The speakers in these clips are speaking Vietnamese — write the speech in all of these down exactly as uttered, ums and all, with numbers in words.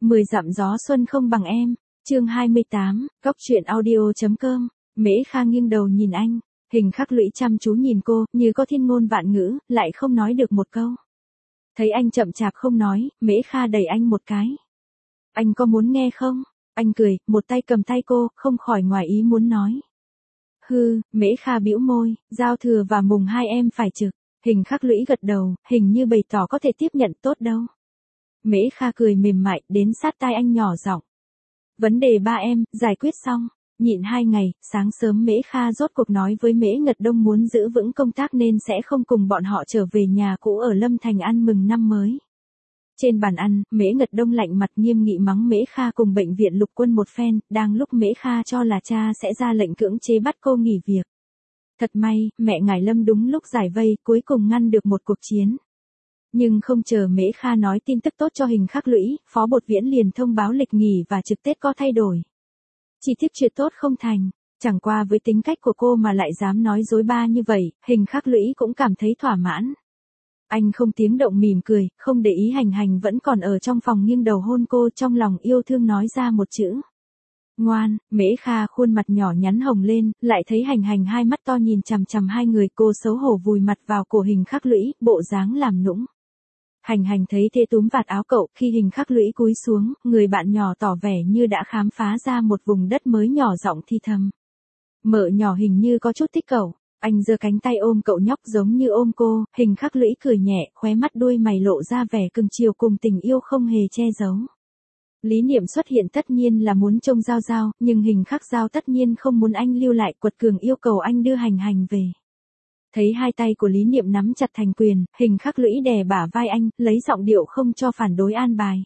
mười dặm gió xuân không bằng em, chương hai mươi tám, góc truyện audio.com, Mễ Kha nghiêng đầu nhìn anh, Hình Khắc Lũy chăm chú nhìn cô, như có thiên ngôn vạn ngữ, lại không nói được một câu. Thấy anh chậm chạp không nói, Mễ Kha đẩy anh một cái. Anh có muốn nghe không? Anh cười, một tay cầm tay cô, không khỏi ngoài ý muốn nói. Hư, Mễ Kha bĩu môi, giao thừa và mùng hai em phải trực. Hình Khắc Lũy gật đầu, hình như bày tỏ có thể tiếp nhận tốt đâu. Mễ Kha cười mềm mại, đến sát tai anh nhỏ giọng. Vấn đề ba em, giải quyết xong. Nhịn hai ngày, sáng sớm Mễ Kha rốt cuộc nói với Mễ Ngật Đông muốn giữ vững công tác nên sẽ không cùng bọn họ trở về nhà cũ ở Lâm Thành ăn mừng năm mới. Trên bàn ăn, Mễ Ngật Đông lạnh mặt nghiêm nghị mắng Mễ Kha cùng bệnh viện lục quân một phen, đang lúc Mễ Kha cho là cha sẽ ra lệnh cưỡng chế bắt cô nghỉ việc. Thật may, mẹ ngài Lâm đúng lúc giải vây, cuối cùng ngăn được một cuộc chiến. Nhưng không chờ Mễ Kha nói tin tức tốt cho Hình Khắc Lũy, Phó Bột Viễn liền thông báo lịch nghỉ và trực Tết có thay đổi. Chỉ tiếc chuyện tốt không thành, chẳng qua với tính cách của cô mà lại dám nói dối ba như vậy, Hình Khắc Lũy cũng cảm thấy thỏa mãn. Anh không tiếng động mỉm cười, không để ý Hành Hành vẫn còn ở trong phòng nghiêng đầu hôn cô, trong lòng yêu thương nói ra một chữ. Ngoan. Mễ Kha khuôn mặt nhỏ nhắn hồng lên, lại thấy Hành Hành hai mắt to nhìn chằm chằm hai người, cô xấu hổ vùi mặt vào cổ Hình Khắc Lũy, bộ dáng làm nũng. Hành Hành thấy thế túm vạt áo cậu, khi Hình Khắc Lũy cúi xuống, người bạn nhỏ tỏ vẻ như đã khám phá ra một vùng đất mới, nhỏ giọng thi thầm. Mợ nhỏ hình như có chút thích cậu. Anh giơ cánh tay ôm cậu nhóc giống như ôm cô, Hình Khắc Lũy cười nhẹ, khóe mắt đuôi mày lộ ra vẻ cưng chiều cùng tình yêu không hề che giấu. Lý Niệm xuất hiện tất nhiên là muốn trông Giao Giao, nhưng Hình Khắc Giao tất nhiên không muốn anh lưu lại, quật cường yêu cầu anh đưa Hành Hành về. Thấy hai tay của Lý Niệm nắm chặt thành quyền, Hình Khắc Lũy đè bả vai anh, lấy giọng điệu không cho phản đối an bài.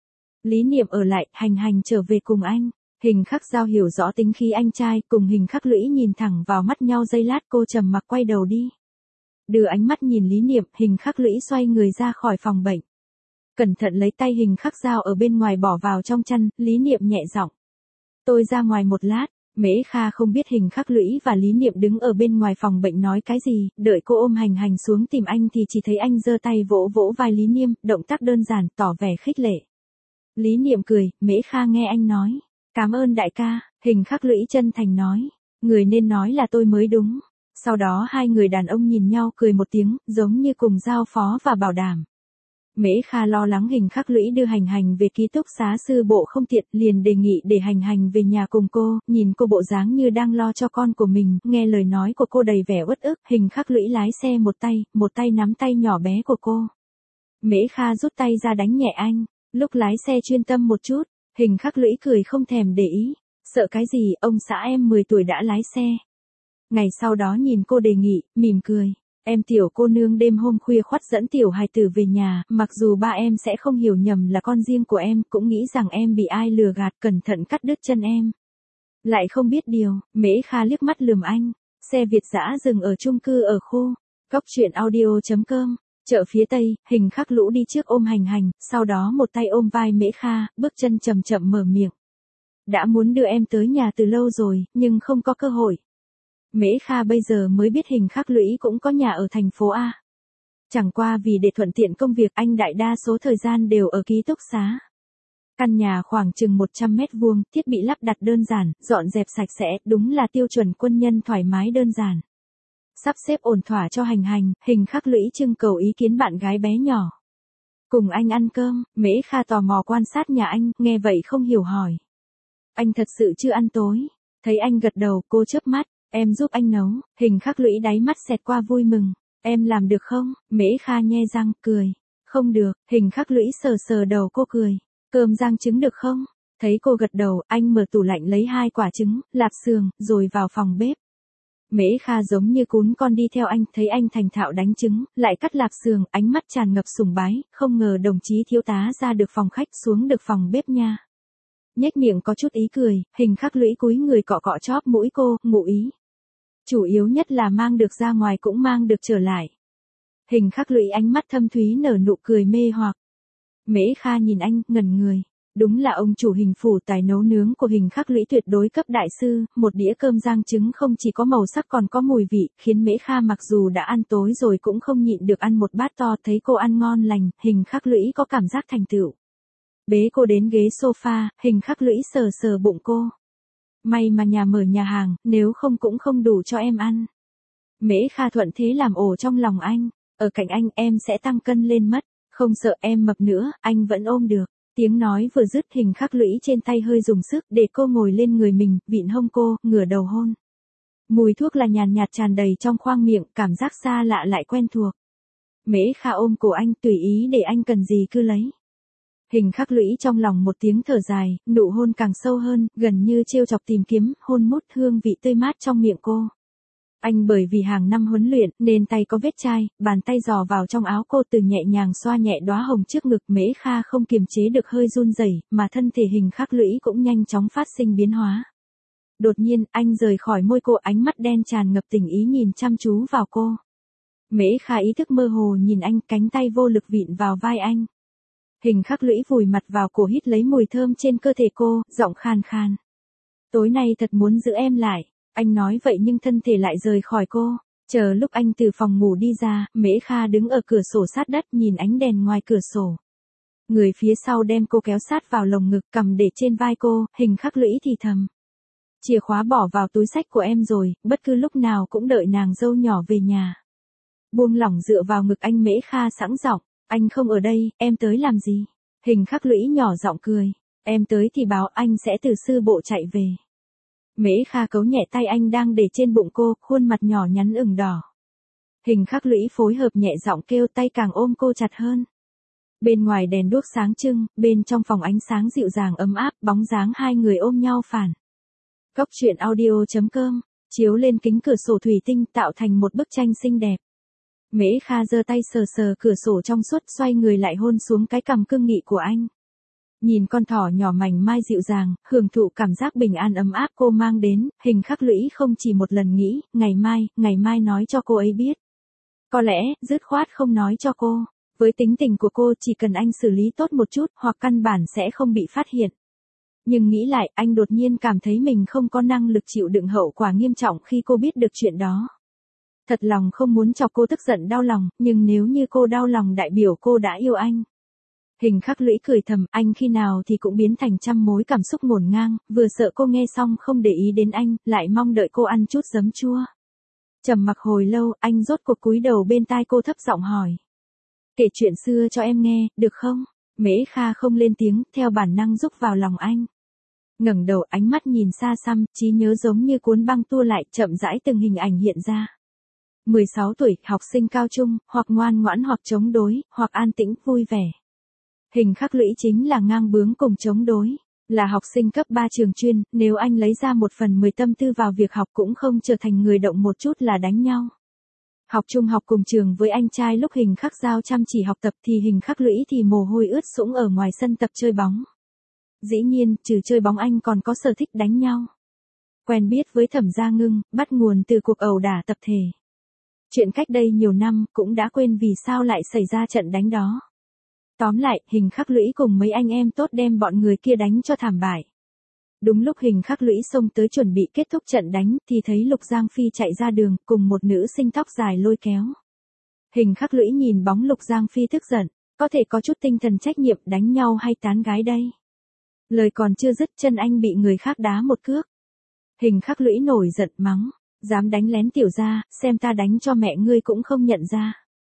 Lý Niệm ở lại, Hành Hành trở về cùng anh. Hình Khắc Giao hiểu rõ tính khí anh trai, cùng Hình Khắc Lũy nhìn thẳng vào mắt nhau giây lát, cô trầm mặc quay đầu đi. Đưa ánh mắt nhìn Lý Niệm, Hình Khắc Lũy xoay người ra khỏi phòng bệnh. Cẩn thận lấy tay Hình Khắc Giao ở bên ngoài bỏ vào trong chăn, Lý Niệm nhẹ giọng. Tôi ra ngoài một lát. Mễ Kha không biết Hình Khắc Lũy và Lý Niệm đứng ở bên ngoài phòng bệnh nói cái gì, đợi cô ôm Hành Hành xuống tìm anh thì chỉ thấy anh giơ tay vỗ vỗ vai Lý Niệm, động tác đơn giản, tỏ vẻ khích lệ. Lý Niệm cười, Mễ Kha nghe anh nói. Cảm ơn đại ca, Hình Khắc Lũy chân thành nói. Người nên nói là tôi mới đúng. Sau đó hai người đàn ông nhìn nhau cười một tiếng, giống như cùng giao phó và bảo đảm. Mễ Kha lo lắng Hình Khắc Lũy đưa Hành Hành về ký túc xá sư bộ không tiện, liền đề nghị để Hành Hành về nhà cùng cô, nhìn cô bộ dáng như đang lo cho con của mình, nghe lời nói của cô đầy vẻ uất ức, Hình Khắc Lũy lái xe một tay, một tay nắm tay nhỏ bé của cô. Mễ Kha rút tay ra đánh nhẹ anh, lúc lái xe chuyên tâm một chút, Hình Khắc Lũy cười không thèm để ý, sợ cái gì, ông xã em mười tuổi đã lái xe. Ngày sau đó nhìn cô đề nghị, mỉm cười. Em tiểu cô nương đêm hôm khuya khoắt dẫn tiểu hài tử về nhà, mặc dù ba em sẽ không hiểu nhầm là con riêng của em, cũng nghĩ rằng em bị ai lừa gạt, cẩn thận cắt đứt chân em. Lại không biết điều, Mễ Kha liếc mắt lườm anh, xe Việt dã dừng ở chung cư ở khu, góc truyện audio.com, chợ phía Tây, Hình Khắc Lũ đi trước ôm Hành Hành, sau đó một tay ôm vai Mễ Kha, bước chân chậm chậm mở miệng. Đã muốn đưa em tới nhà từ lâu rồi, nhưng không có cơ hội. Mễ Kha bây giờ mới biết Hình Khắc Lũy cũng có nhà ở thành phố A. Chẳng qua vì để thuận tiện công việc anh đại đa số thời gian đều ở ký túc xá. Căn nhà khoảng chừng một trăm mét vuông, thiết bị lắp đặt đơn giản, dọn dẹp sạch sẽ, đúng là tiêu chuẩn quân nhân thoải mái đơn giản. Sắp xếp ổn thỏa cho Hành Hành, Hình Khắc Lũy trưng cầu ý kiến bạn gái bé nhỏ. Cùng anh ăn cơm, Mễ Kha tò mò quan sát nhà anh, nghe vậy không hiểu hỏi. Anh thật sự chưa ăn tối. Thấy anh gật đầu, cô chớp mắt. Em giúp anh nấu, Hình Khắc Lũy đáy mắt xẹt qua vui mừng. Em làm được không? Mễ Kha nhe răng, cười. Không được, Hình Khắc Lũy sờ sờ đầu cô cười. Cơm rang trứng được không? Thấy cô gật đầu, anh mở tủ lạnh lấy hai quả trứng, lạp xương, rồi vào phòng bếp. Mễ Kha giống như cún con đi theo anh, thấy anh thành thạo đánh trứng, lại cắt lạp xương, ánh mắt tràn ngập sùng bái, không ngờ đồng chí thiếu tá ra được phòng khách xuống được phòng bếp nha. Nhếch miệng có chút ý cười, Hình Khắc Lũy cúi người cọ cọ chóp mũi cô, ngụ ý. Chủ yếu nhất là mang được ra ngoài cũng mang được trở lại. Hình Khắc Lũy ánh mắt thâm thúy nở nụ cười mê hoặc. Mễ Kha nhìn anh, ngẩn người. Đúng là ông chủ Hình phủ, tài nấu nướng của Hình Khắc Lũy tuyệt đối cấp đại sư, một đĩa cơm rang trứng không chỉ có màu sắc còn có mùi vị, khiến Mễ Kha mặc dù đã ăn tối rồi cũng không nhịn được ăn một bát to, thấy cô ăn ngon lành, Hình Khắc Lũy có cảm giác thành tựu. Bế cô đến ghế sofa, Hình Khắc Lũy sờ sờ bụng cô. May mà nhà mở nhà hàng, nếu không cũng không đủ cho em ăn. Mễ Kha thuận thế làm ổ trong lòng anh. Ở cạnh anh em sẽ tăng cân lên mất. Không sợ em mập nữa, anh vẫn ôm được. Tiếng nói vừa dứt, Hình Khắc Lũy trên tay hơi dùng sức để cô ngồi lên người mình, vịn hông cô, ngửa đầu hôn. Mùi thuốc là nhàn nhạt tràn đầy trong khoang miệng, cảm giác xa lạ lại quen thuộc. Mễ Kha ôm cổ anh, tùy ý để anh cần gì cứ lấy. Hình Khắc Lũy trong lòng một tiếng thở dài, nụ hôn càng sâu hơn, gần như trêu chọc tìm kiếm, hôn mút hương vị tươi mát trong miệng cô. Anh bởi vì hàng năm huấn luyện, nên tay có vết chai, bàn tay dò vào trong áo cô từ nhẹ nhàng xoa nhẹ đóa hồng trước ngực. Mễ Kha không kiềm chế được hơi run rẩy, mà thân thể Hình Khắc Lũy cũng nhanh chóng phát sinh biến hóa. Đột nhiên, anh rời khỏi môi cô, ánh mắt đen tràn ngập tình ý nhìn chăm chú vào cô. Mễ Kha ý thức mơ hồ nhìn anh, cánh tay vô lực vịn vào vai anh. Hình Khắc Lũy vùi mặt vào cổ hít lấy mùi thơm trên cơ thể cô, giọng khàn khàn. Tối nay thật muốn giữ em lại. Anh nói vậy nhưng thân thể lại rời khỏi cô. Chờ lúc anh từ phòng ngủ đi ra, Mễ Kha đứng ở cửa sổ sát đất nhìn ánh đèn ngoài cửa sổ. Người phía sau đem cô kéo sát vào lồng ngực, cầm để trên vai cô, Hình Khắc Lũy thì thầm. Chìa khóa bỏ vào túi xách của em rồi, bất cứ lúc nào cũng đợi nàng dâu nhỏ về nhà. Buông lỏng dựa vào ngực anh, Mễ Kha sẵn giọng. Anh không ở đây, em tới làm gì? Hình Khắc Lũy nhỏ giọng cười. Em tới thì báo anh sẽ từ sư bộ chạy về. Mễ Kha cấu nhẹ tay anh đang để trên bụng cô, khuôn mặt nhỏ nhắn ửng đỏ. Hình Khắc Lũy phối hợp nhẹ giọng kêu, tay càng ôm cô chặt hơn. Bên ngoài đèn đuốc sáng trưng, bên trong phòng ánh sáng dịu dàng ấm áp, bóng dáng hai người ôm nhau phản. Góc truyện audio chấm com, chiếu lên kính cửa sổ thủy tinh tạo thành một bức tranh xinh đẹp. Mễ Kha giơ tay sờ sờ cửa sổ trong suốt, xoay người lại hôn xuống cái cằm cương nghị của anh. Nhìn con thỏ nhỏ mảnh mai dịu dàng, hưởng thụ cảm giác bình an ấm áp cô mang đến, Hình Khắc Lũy không chỉ một lần nghĩ, ngày mai, ngày mai nói cho cô ấy biết. Có lẽ, dứt khoát không nói cho cô. Với tính tình của cô, chỉ cần anh xử lý tốt một chút, hoặc căn bản sẽ không bị phát hiện. Nhưng nghĩ lại, anh đột nhiên cảm thấy mình không có năng lực chịu đựng hậu quả nghiêm trọng khi cô biết được chuyện đó. Thật lòng không muốn chọc cô tức giận đau lòng, nhưng nếu như cô đau lòng đại biểu cô đã yêu anh. Hình Khắc Lũy cười thầm, anh khi nào thì cũng biến thành trăm mối cảm xúc ngổn ngang, vừa sợ cô nghe xong không để ý đến anh, lại mong đợi cô ăn chút giấm chua. Trầm mặc hồi lâu, anh rốt cuộc cúi đầu bên tai cô thấp giọng hỏi. Kể chuyện xưa cho em nghe, được không? Mễ Kha không lên tiếng, theo bản năng rúc vào lòng anh. Ngẩng đầu, ánh mắt nhìn xa xăm, trí nhớ giống như cuốn băng tua lại, chậm rãi từng hình ảnh hiện ra. mười sáu tuổi, học sinh cao trung, hoặc ngoan ngoãn hoặc chống đối, hoặc an tĩnh, vui vẻ. Hình Khắc Lũy chính là ngang bướng cùng chống đối. Là học sinh cấp ba trường chuyên, nếu anh lấy ra một phần mười tâm tư vào việc học cũng không trở thành người động một chút là đánh nhau. Học trung học cùng trường với anh trai lúc Hình Khắc Giao chăm chỉ học tập thì Hình Khắc Lũy thì mồ hôi ướt sũng ở ngoài sân tập chơi bóng. Dĩ nhiên, trừ chơi bóng anh còn có sở thích đánh nhau. Quen biết với Thẩm Gia Ngưng, bắt nguồn từ cuộc ẩu đả tập thể. Chuyện cách đây nhiều năm, cũng đã quên vì sao lại xảy ra trận đánh đó. Tóm lại, Hình Khắc Lũy cùng mấy anh em tốt đem bọn người kia đánh cho thảm bại. Đúng lúc Hình Khắc Lũy xông tới chuẩn bị kết thúc trận đánh, thì thấy Lục Giang Phi chạy ra đường, cùng một nữ sinh tóc dài lôi kéo. Hình Khắc Lũy nhìn bóng Lục Giang Phi tức giận, có thể có chút tinh thần trách nhiệm, đánh nhau hay tán gái đây. Lời còn chưa dứt, chân anh bị người khác đá một cước. Hình Khắc Lũy nổi giận mắng, dám đánh lén tiểu gia, xem ta đánh cho mẹ ngươi cũng không nhận ra.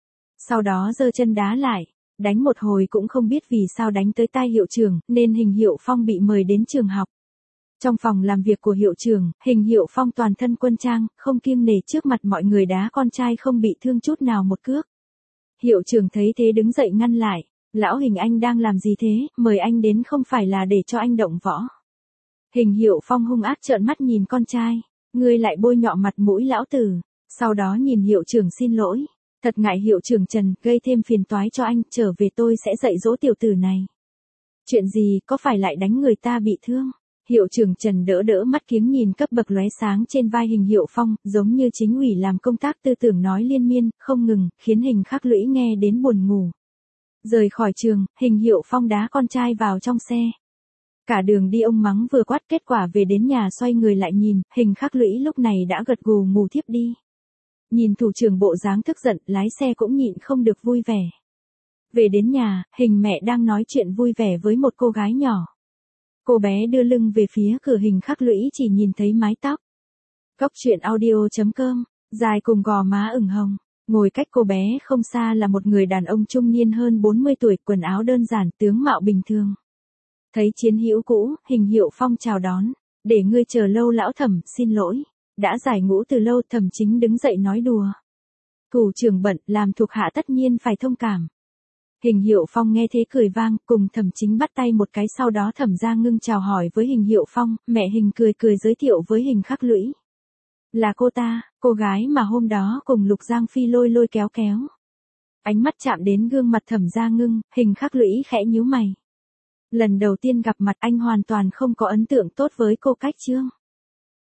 Sau đó giơ chân đá lại. Đánh một hồi cũng không biết vì sao đánh tới tai hiệu trưởng, nên Hình Hiệu Phong bị mời đến trường học. Trong phòng làm việc của hiệu trưởng, Hình Hiệu Phong toàn thân quân trang, không kiêng nể trước mặt mọi người đá con trai không bị thương chút nào một cước. Hiệu trưởng thấy thế đứng dậy ngăn lại. Lão Hình, anh đang làm gì thế, mời anh đến không phải là để cho anh động võ. Hình Hiệu Phong hung ác trợn mắt nhìn con trai. Ngươi lại bôi nhọ mặt mũi lão tử. Sau đó nhìn hiệu trưởng xin lỗi. Thật ngại hiệu trưởng Trần, gây thêm phiền toái cho anh, trở về tôi sẽ dạy dỗ tiểu tử này. Chuyện gì, có phải lại đánh người ta bị thương? Hiệu trưởng Trần đỡ đỡ mắt kiếng nhìn cấp bậc lóe sáng trên vai Hình Hiệu Phong, giống như chính ủy làm công tác tư tưởng nói liên miên, không ngừng, khiến Hình Khắc Lũy nghe đến buồn ngủ. Rời khỏi trường, Hình Hiệu Phong đá con trai vào trong xe. Cả đường đi ông mắng vừa quát, kết quả về đến nhà xoay người lại nhìn, Hình Khắc Lũy lúc này đã gật gù ngủ thiếp đi. Nhìn thủ trưởng bộ dáng tức giận, lái xe cũng nhịn không được vui vẻ. Về đến nhà, Hình mẹ đang nói chuyện vui vẻ với một cô gái nhỏ. Cô bé đưa lưng về phía cửa Hình khắc lũy chỉ nhìn thấy mái tóc. Cốc truyện audio chấm com, dài cùng gò má ửng hồng. Ngồi cách cô bé không xa là một người đàn ông trung niên hơn bốn mươi tuổi, quần áo đơn giản, tướng mạo bình thường. Thấy chiến hữu cũ, Hình Hiệu Phong chào đón. Để ngươi chờ lâu lão Thẩm, xin lỗi. Đã giải ngũ từ lâu. Thẩm Chính đứng dậy nói đùa. Thủ trưởng bận, làm thuộc hạ tất nhiên phải thông cảm. Hình Hiệu Phong nghe thế cười vang, cùng Thẩm Chính bắt tay một cái, sau đó Thẩm Gia Ngưng chào hỏi với Hình Hiệu Phong, mẹ Hình cười cười giới thiệu với Hình khắc lũy. Là cô ta, cô gái mà hôm đó cùng Lục Giang Phi lôi lôi kéo kéo. Ánh mắt chạm đến gương mặt Thẩm Gia Ngưng, Hình khắc lũy khẽ nhíu mày. Lần đầu tiên gặp mặt anh hoàn toàn không có ấn tượng tốt với cô Cách Trương.